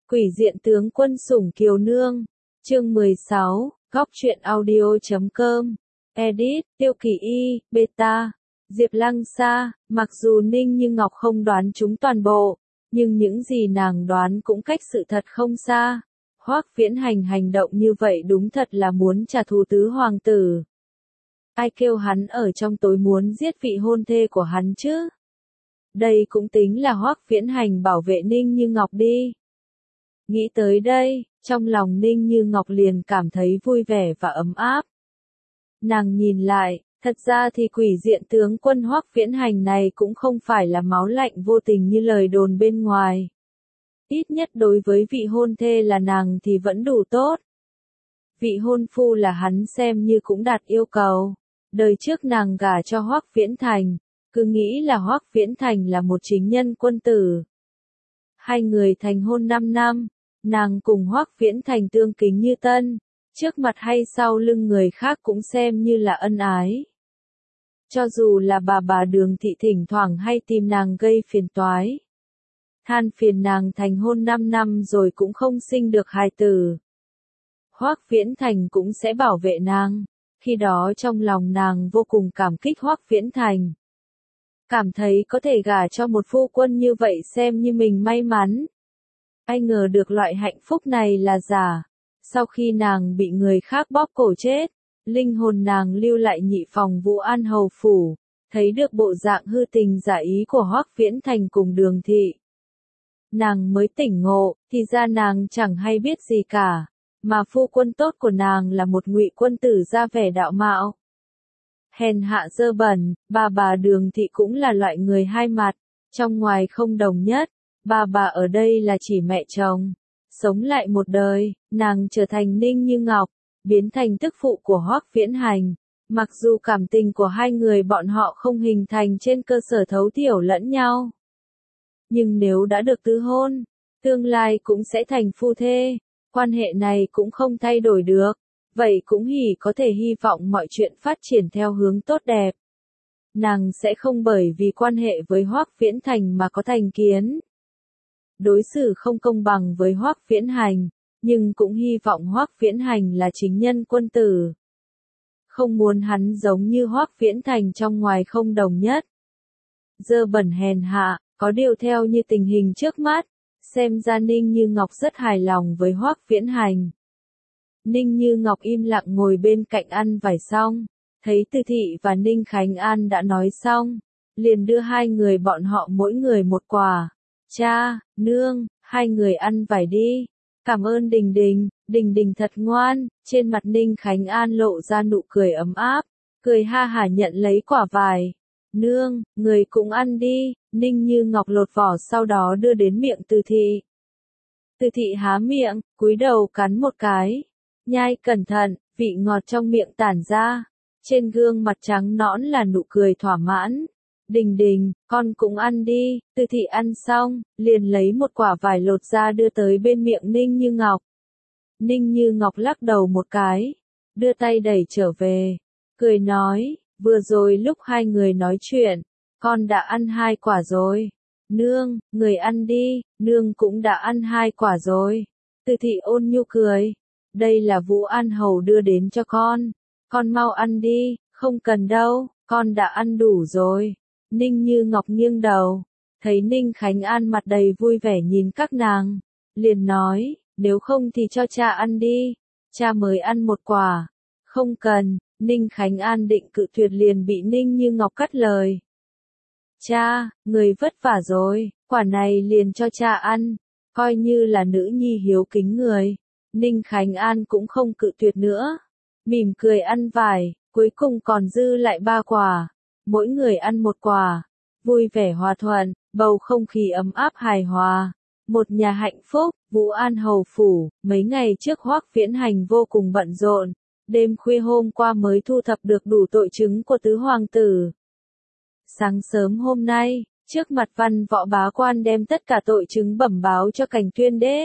Quỷ diện tướng quân sủng kiều nương. Chương 16, góc truyện audio.com. Edit, Tiêu Kỳ Y, Beta. Diệp Lăng Sa, mặc dù Ninh Như Ngọc không đoán chúng toàn bộ, nhưng những gì nàng đoán cũng cách sự thật không xa. Hoắc Viễn Hành hành động như vậy đúng thật là muốn trả thù tứ hoàng tử. Ai kêu hắn ở trong tối muốn giết vị hôn thê của hắn chứ? Đây cũng tính là Hoắc Viễn Hành bảo vệ Ninh Như Ngọc đi. Nghĩ tới đây, trong lòng Ninh Như Ngọc liền cảm thấy vui vẻ và ấm áp. Nàng nhìn lại, thật ra thì quỷ diện tướng quân Hoắc Viễn Hành này cũng không phải là máu lạnh vô tình như lời đồn bên ngoài. Ít nhất đối với vị hôn thê là nàng thì vẫn đủ tốt. Vị hôn phu là hắn xem như cũng đạt yêu cầu. Đời trước nàng gả cho Hoắc Viễn Thành, cứ nghĩ là Hoắc Viễn Thành là một chính nhân quân tử. Hai người thành hôn 5 năm, nàng cùng Hoắc Viễn Thành tương kính như tân, trước mặt hay sau lưng người khác cũng xem như là ân ái. Cho dù là bà Đường Thị thỉnh thoảng hay tìm nàng gây phiền toái, than phiền nàng thành hôn 5 năm rồi cũng không sinh được hài tử, Hoắc Viễn Thành cũng sẽ bảo vệ nàng. Khi đó trong lòng nàng vô cùng cảm kích Hoắc Viễn Thành. Cảm thấy có thể gả cho một phu quân như vậy xem như mình may mắn. Ai ngờ được loại hạnh phúc này là giả. Sau khi nàng bị người khác bóp cổ chết, linh hồn nàng lưu lại nhị phòng Vũ An hầu phủ, thấy được bộ dạng hư tình giả ý của Hoắc Viễn Thành cùng Đường Thị. Nàng mới tỉnh ngộ, thì ra nàng chẳng hay biết gì cả, mà phu quân tốt của nàng là một ngụy quân tử ra vẻ đạo mạo. Hèn hạ dơ bẩn, bà Đường Thị cũng là loại người hai mặt, trong ngoài không đồng nhất. Bà ở đây là chỉ mẹ chồng. Sống lại một đời, nàng trở thành Ninh Như Ngọc, biến thành tức phụ của Hoắc Viễn Hành. Mặc dù cảm tình của hai người bọn họ không hình thành trên cơ sở thấu thiểu lẫn nhau, nhưng nếu đã được tứ hôn, tương lai cũng sẽ thành phu thê. Quan hệ này cũng không thay đổi được, vậy cũng có thể hy vọng mọi chuyện phát triển theo hướng tốt đẹp. Nàng sẽ không bởi vì quan hệ với Hoắc Viễn Thành mà có thành kiến. Đối xử không công bằng với Hoắc Viễn Hành, nhưng cũng hy vọng Hoắc Viễn Hành là chính nhân quân tử. Không muốn hắn giống như Hoắc Viễn Thành trong ngoài không đồng nhất. Dơ bẩn hèn hạ, có điều theo như tình hình trước mắt, xem ra Ninh Như Ngọc rất hài lòng với Hoắc Viễn Hành. Ninh Như Ngọc im lặng ngồi bên cạnh ăn vải xong, thấy Từ Thị và Ninh Khánh An đã nói xong, liền đưa hai người bọn họ mỗi người một quả. Cha, nương, hai người ăn vải đi. Cảm ơn Đình Đình, Đình Đình thật ngoan. Trên mặt Ninh Khánh An lộ ra nụ cười ấm áp, cười ha hả nhận lấy quả vải. Nương, người cũng ăn đi. Ninh Như Ngọc lột vỏ sau đó đưa đến miệng Từ Thị. Từ Thị há miệng, cúi đầu cắn một cái. Nhai cẩn thận, vị ngọt trong miệng tản ra. Trên gương mặt trắng nõn là nụ cười thỏa mãn. Đình Đình, con cũng ăn đi. Từ Thị ăn xong, liền lấy một quả vải lột ra đưa tới bên miệng Ninh Như Ngọc. Ninh Như Ngọc lắc đầu một cái, đưa tay đẩy trở về, cười nói, vừa rồi lúc hai người nói chuyện, con đã ăn 2 quả rồi. Nương, người ăn đi, nương cũng đã ăn 2 quả rồi. Từ Thị ôn nhu cười, đây là Vũ An hầu đưa đến cho con mau ăn đi, không cần đâu, con đã ăn đủ rồi. Ninh Như Ngọc nghiêng đầu, thấy Ninh Khánh An mặt đầy vui vẻ nhìn các nàng, liền nói, nếu không thì cho cha ăn đi, cha mới ăn 1 quả. Không cần. Ninh Khánh An định cự tuyệt liền bị Ninh Như Ngọc cắt lời. Cha, người vất vả rồi, quả này liền cho cha ăn, coi như là nữ nhi hiếu kính người. Ninh Khánh An cũng không cự tuyệt nữa, mỉm cười ăn vải, cuối cùng còn dư lại 3 quả, mỗi người ăn 1 quả, vui vẻ hòa thuận, bầu không khí ấm áp hài hòa, một nhà hạnh phúc. Vũ An hầu phủ, mấy ngày trước Hoắc Viễn Hành vô cùng bận rộn, đêm khuya hôm qua mới thu thập được đủ tội chứng của tứ hoàng tử. Sáng sớm hôm nay, trước mặt văn võ bá quan đem tất cả tội chứng bẩm báo cho Cảnh Tuyên Đế,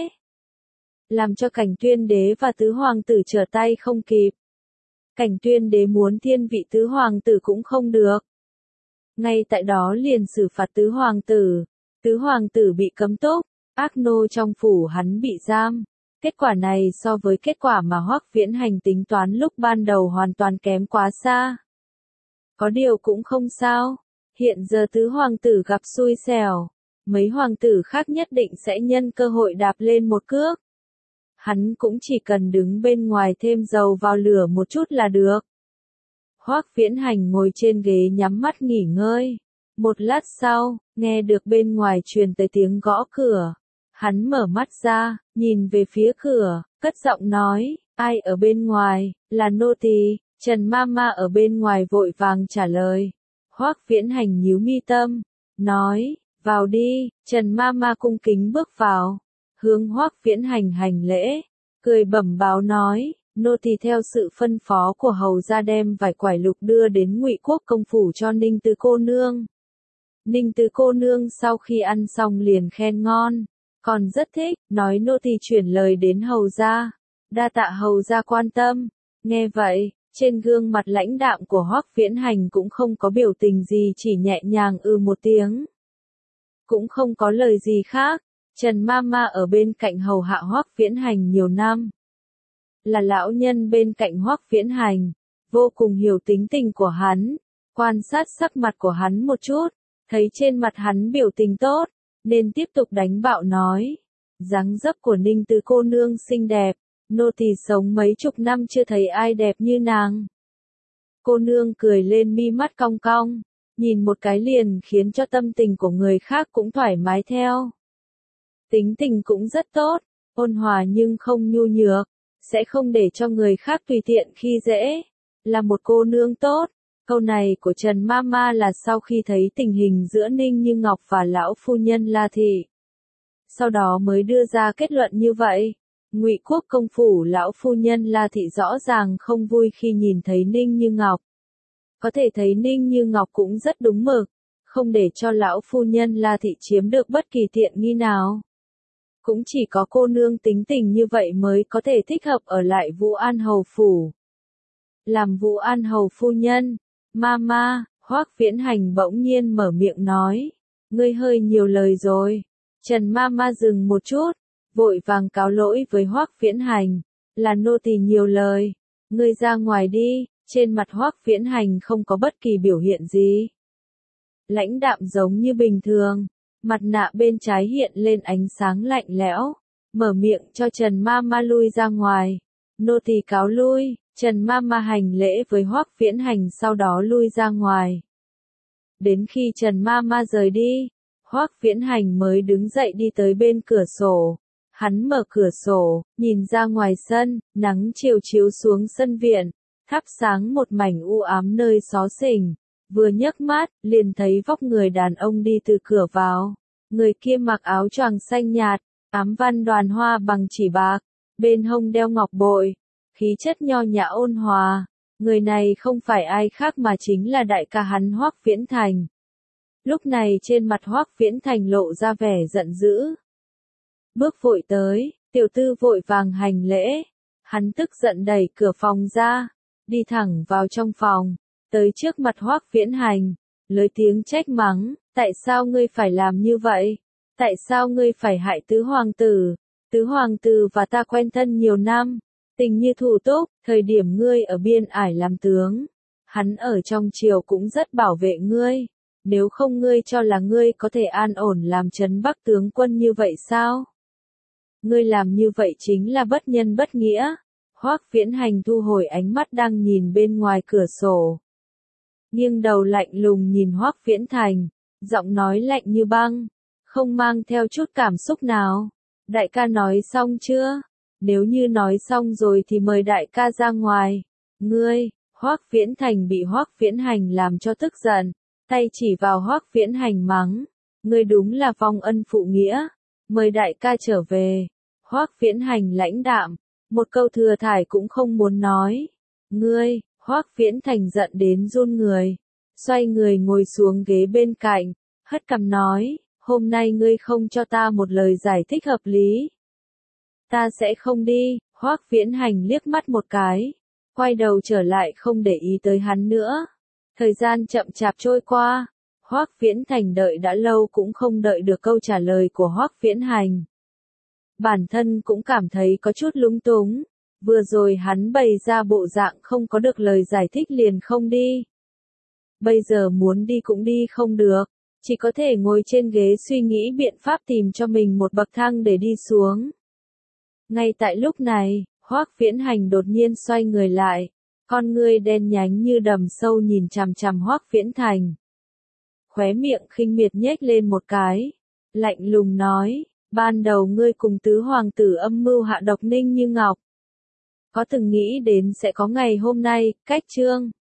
làm cho Cảnh Tuyên Đế và tứ hoàng tử trở tay không kịp. Cảnh Tuyên Đế muốn thiên vị tứ hoàng tử cũng không được. Ngay tại đó liền xử phạt tứ hoàng tử bị cấm túc, ác nô trong phủ hắn bị giam. Kết quả này so với kết quả mà Hoắc Viễn Hành tính toán lúc ban đầu hoàn toàn kém quá xa. Có điều cũng không sao, hiện giờ tứ hoàng tử gặp xui xẻo, mấy hoàng tử khác nhất định sẽ nhân cơ hội đạp lên một cước. Hắn cũng chỉ cần đứng bên ngoài thêm dầu vào lửa một chút là được. Hoắc Viễn Hành ngồi trên ghế nhắm mắt nghỉ ngơi. Một lát sau, nghe được bên ngoài truyền tới tiếng gõ cửa. Hắn mở mắt ra, nhìn về phía cửa, cất giọng nói, ai ở bên ngoài, là nô tỳ. Trần Mama ở bên ngoài vội vàng trả lời. Hoắc Viễn Hành nhíu mi tâm, nói, vào đi. Trần Mama cung kính bước vào, hướng Hoắc Viễn Hành hành lễ, cười bẩm báo nói, nô tỳ theo sự phân phó của hầu gia đem vài quải lục đưa đến Ngụy Quốc công phủ cho Ninh Tứ cô nương. Ninh Tứ cô nương sau khi ăn xong liền khen ngon, còn rất thích, nói nô tỳ chuyển lời đến hầu gia, đa tạ hầu gia quan tâm. Nghe vậy, trên gương mặt lãnh đạm của Hoắc Viễn Hành cũng không có biểu tình gì, chỉ nhẹ nhàng một tiếng. Cũng không có lời gì khác. Trần Mama ở bên cạnh hầu hạ Hoắc Viễn Hành nhiều năm, là lão nhân bên cạnh Hoắc Viễn Hành, vô cùng hiểu tính tình của hắn, quan sát sắc mặt của hắn một chút, thấy trên mặt hắn biểu tình tốt, nên tiếp tục đánh bạo nói, dáng dấp của Ninh Tứ cô nương xinh đẹp, nô tỳ sống mấy chục năm chưa thấy ai đẹp như nàng. Cô nương cười lên mi mắt cong cong, nhìn một cái liền khiến cho tâm tình của người khác cũng thoải mái theo. Tính tình cũng rất tốt, ôn hòa nhưng không nhu nhược, sẽ không để cho người khác tùy tiện khi dễ, là một cô nương tốt. Câu này của Trần Mama là sau khi thấy tình hình giữa Ninh Như Ngọc và lão phu nhân La Thị. Sau đó mới đưa ra kết luận như vậy. Ngụy Quốc công phủ lão phu nhân La Thị rõ ràng không vui khi nhìn thấy Ninh Như Ngọc. Có thể thấy Ninh Như Ngọc cũng rất đúng mực, không để cho lão phu nhân La Thị chiếm được bất kỳ tiện nghi nào. Cũng chỉ có cô nương tính tình như vậy mới có thể thích hợp ở lại Vũ An Hầu phủ. Làm Vũ An Hầu phu nhân, Mama, Hoắc Viễn Hành bỗng nhiên mở miệng nói, ngươi hơi nhiều lời rồi. Trần Mama dừng một chút, vội vàng cáo lỗi với Hoắc Viễn Hành, là nô tỳ nhiều lời, ngươi ra ngoài đi. Trên mặt Hoắc Viễn Hành không có bất kỳ biểu hiện gì. Lãnh đạm giống như bình thường, mặt nạ bên trái hiện lên ánh sáng lạnh lẽo, mở miệng cho Trần Mama lui ra ngoài. Nô tỳ cáo lui. Trần Mama hành lễ với Hoắc Viễn Hành sau đó lui ra ngoài. Đến khi Trần Mama rời đi, Hoắc Viễn Hành mới đứng dậy đi tới bên cửa sổ. Hắn mở cửa sổ, nhìn ra ngoài sân, nắng chiều chiếu xuống sân viện, thắp sáng một mảnh u ám nơi xó xỉnh. Vừa nhấc mắt, liền thấy vóc người đàn ông đi từ cửa vào. Người kia mặc áo choàng xanh nhạt, ám văn đoàn hoa bằng chỉ bạc, bên hông đeo ngọc bội, khí chất nho nhã ôn hòa. Người này không phải ai khác mà chính là đại ca hắn Hoắc Viễn Thành. Lúc này trên mặt Hoắc Viễn Thành lộ ra vẻ giận dữ. Bước vội tới, tiểu tư vội vàng hành lễ. Hắn tức giận đẩy cửa phòng ra, đi thẳng vào trong phòng, tới trước mặt Hoắc Viễn Hành, lớn tiếng trách mắng, tại sao ngươi phải làm như vậy? Tại sao ngươi phải hại tứ hoàng tử? Tứ hoàng tử và ta quen thân nhiều năm, tình như thủ túc, thời điểm ngươi ở biên ải làm tướng, hắn ở trong triều cũng rất bảo vệ ngươi, nếu không ngươi cho là ngươi có thể an ổn làm trấn Bắc tướng quân như vậy sao? Ngươi làm như vậy chính là bất nhân bất nghĩa. Hoắc Viễn Hành thu hồi ánh mắt đang nhìn bên ngoài cửa sổ, nghiêng đầu lạnh lùng nhìn Hoắc Viễn Thành, giọng nói lạnh như băng, không mang theo chút cảm xúc nào. Đại ca nói xong chưa? Nếu như nói xong rồi thì mời đại ca ra ngoài. Ngươi, Hoắc Viễn Thành bị Hoắc Viễn Hành làm cho tức giận, tay chỉ vào Hoắc Viễn Hành mắng, ngươi đúng là vong ân phụ nghĩa, mời đại ca trở về. Hoắc Viễn Hành lãnh đạm, một câu thừa thải cũng không muốn nói. Ngươi, Hoắc Viễn Thành giận đến run người, xoay người ngồi xuống ghế bên cạnh, hất cằm nói, hôm nay ngươi không cho ta một lời giải thích hợp lý, ta sẽ không đi. Hoắc Viễn Hành liếc mắt một cái, quay đầu trở lại không để ý tới hắn nữa. Thời gian chậm chạp trôi qua, Hoắc Viễn Thành đợi đã lâu cũng không đợi được câu trả lời của Hoắc Viễn Hành. Bản thân cũng cảm thấy có chút lúng túng, vừa rồi hắn bày ra bộ dạng không có được lời giải thích liền không đi. Bây giờ muốn đi cũng đi không được, chỉ có thể ngồi trên ghế suy nghĩ biện pháp tìm cho mình một bậc thang để đi xuống. Ngay tại lúc này, Hoắc Viễn Hành đột nhiên xoay người lại, con ngươi đen nhánh như đầm sâu nhìn chằm chằm Hoắc Viễn Thành. Khóe miệng khinh miệt nhếch lên một cái, lạnh lùng nói, ban đầu ngươi cùng tứ hoàng tử âm mưu hạ độc Ninh Như Ngọc. Có từng nghĩ đến sẽ có ngày hôm nay, cách chương